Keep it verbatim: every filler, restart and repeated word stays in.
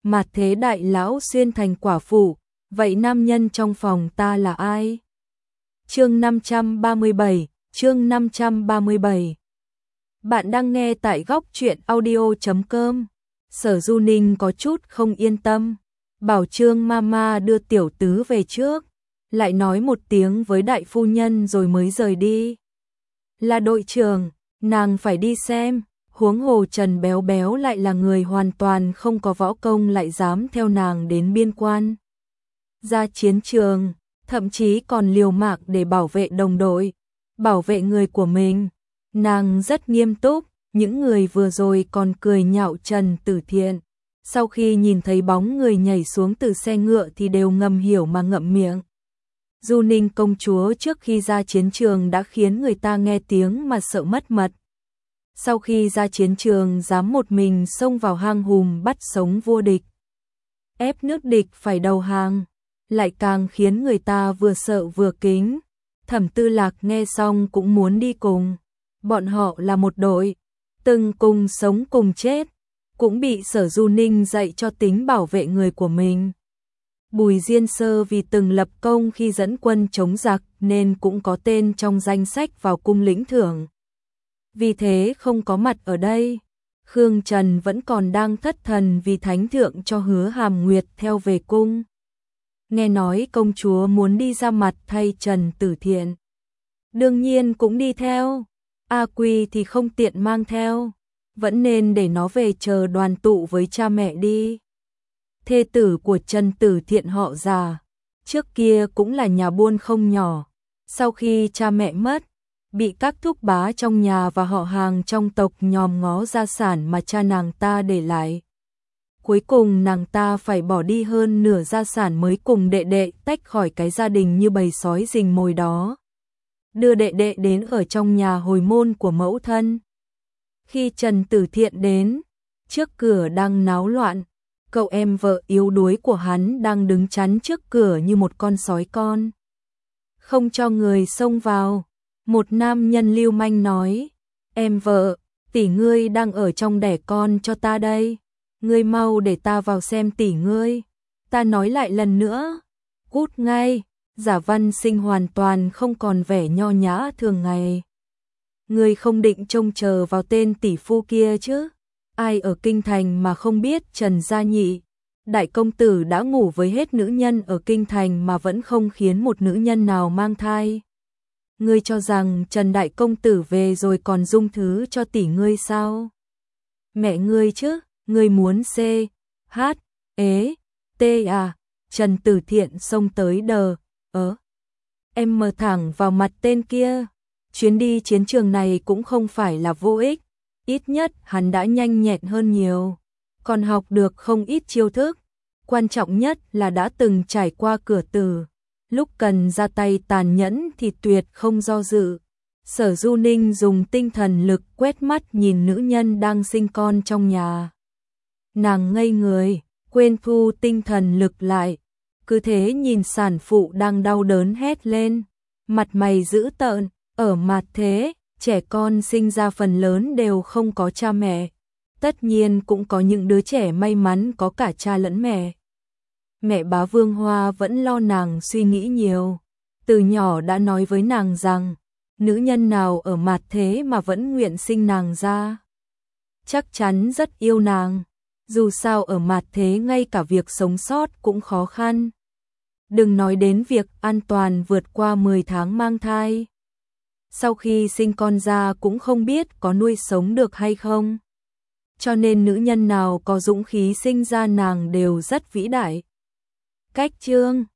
mà thế đại lão xuyên thành quả phụ, vậy nam nhân trong phòng ta là ai? Chương năm trăm ba mươi bảy, chương năm trăm ba mươi bảy. Bạn đang nghe tại góc truyện audio chấm com. Sở Du Ninh có chút không yên tâm, bảo Trương Mama đưa tiểu tứ về trước, lại nói một tiếng với đại phu nhân rồi mới rời đi. Là đội trưởng, nàng phải đi xem, huống hồ Trần Béo Béo lại là người hoàn toàn không có võ công lại dám theo nàng đến biên quan. Ra chiến trường, thậm chí còn liều mạng để bảo vệ đồng đội, bảo vệ người của mình. Nàng rất nghiêm túc, những người vừa rồi còn cười nhạo Trần Tử Thiện. Sau khi nhìn thấy bóng người nhảy xuống từ xe ngựa thì đều ngầm hiểu mà ngậm miệng. Du Ninh công chúa trước khi ra chiến trường đã khiến người ta nghe tiếng mà sợ mất mật. Sau khi ra chiến trường dám một mình xông vào hang hùm bắt sống vua địch, ép nước địch phải đầu hàng, lại càng khiến người ta vừa sợ vừa kính. Thẩm Tư Lạc nghe xong cũng muốn đi cùng. Bọn họ là một đội, từng cùng sống cùng chết, cũng bị Sở Du Ninh dạy cho tính bảo vệ người của mình. Bùi Diên Sơ vì từng lập công khi dẫn quân chống giặc nên cũng có tên trong danh sách vào cung lĩnh thưởng. Vì thế không có mặt ở đây. Khương Trần vẫn còn đang thất thần vì thánh thượng cho Hứa Hàm Nguyệt theo về cung. Nghe nói công chúa muốn đi ra mặt thay Trần Tử Thiện, đương nhiên cũng đi theo. A Quy thì không tiện mang theo, vẫn nên để nó về chờ đoàn tụ với cha mẹ đi. Thê tử của Trần Tử Thiện họ già, trước kia cũng là nhà buôn không nhỏ. Sau khi cha mẹ mất, bị các thúc bá trong nhà và họ hàng trong tộc nhòm ngó gia sản mà cha nàng ta để lại. Cuối cùng nàng ta phải bỏ đi hơn nửa gia sản mới cùng đệ đệ tách khỏi cái gia đình như bầy sói rình mồi đó, đưa đệ đệ đến ở trong nhà hồi môn của mẫu thân. Khi Trần Tử Thiện đến, trước cửa đang náo loạn, cậu em vợ yếu đuối của hắn đang đứng chắn trước cửa như một con sói con, không cho người xông vào. Một nam nhân lưu manh nói, em vợ, tỷ ngươi đang ở trong đẻ con cho ta đây, ngươi mau để ta vào xem tỷ ngươi. Ta nói lại lần nữa, cút ngay. Giả Văn Sinh hoàn toàn không còn vẻ nho nhã thường ngày. Ngươi không định trông chờ vào tên tỷ phu kia chứ? Ai ở kinh thành mà không biết Trần Gia Nhị, đại công tử đã ngủ với hết nữ nhân ở kinh thành mà vẫn không khiến một nữ nhân nào mang thai. Ngươi cho rằng Trần đại công tử về rồi còn dung thứ cho tỷ ngươi sao? Mẹ ngươi chứ, ngươi muốn C, H, ế, T à? Trần Tử Thiện xông tới đờ, ớ. Em mở thẳng vào mặt tên kia. Chuyến đi chiến trường này cũng không phải là vô ích, ít nhất hắn đã nhanh nhẹn hơn nhiều, còn học được không ít chiêu thức. Quan trọng nhất là đã từng trải qua cửa tử, lúc cần ra tay tàn nhẫn thì tuyệt không do dự. Sở Du Ninh dùng tinh thần lực quét mắt nhìn nữ nhân đang sinh con trong nhà. Nàng ngây người, quên thu tinh thần lực lại, cứ thế nhìn sản phụ đang đau đớn hét lên, mặt mày dữ tợn. Ở mặt thế, trẻ con sinh ra phần lớn đều không có cha mẹ, tất nhiên cũng có những đứa trẻ may mắn có cả cha lẫn mẹ. Mẹ Bá Vương Hoa vẫn lo nàng suy nghĩ nhiều, từ nhỏ đã nói với nàng rằng, nữ nhân nào ở mặt thế mà vẫn nguyện sinh nàng ra, chắc chắn rất yêu nàng. Dù sao ở mặt thế ngay cả việc sống sót cũng khó khăn, đừng nói đến việc an toàn vượt qua mười tháng mang thai. Sau khi sinh con ra cũng không biết có nuôi sống được hay không. Cho nên nữ nhân nào có dũng khí sinh ra nàng đều rất vĩ đại. Cách chương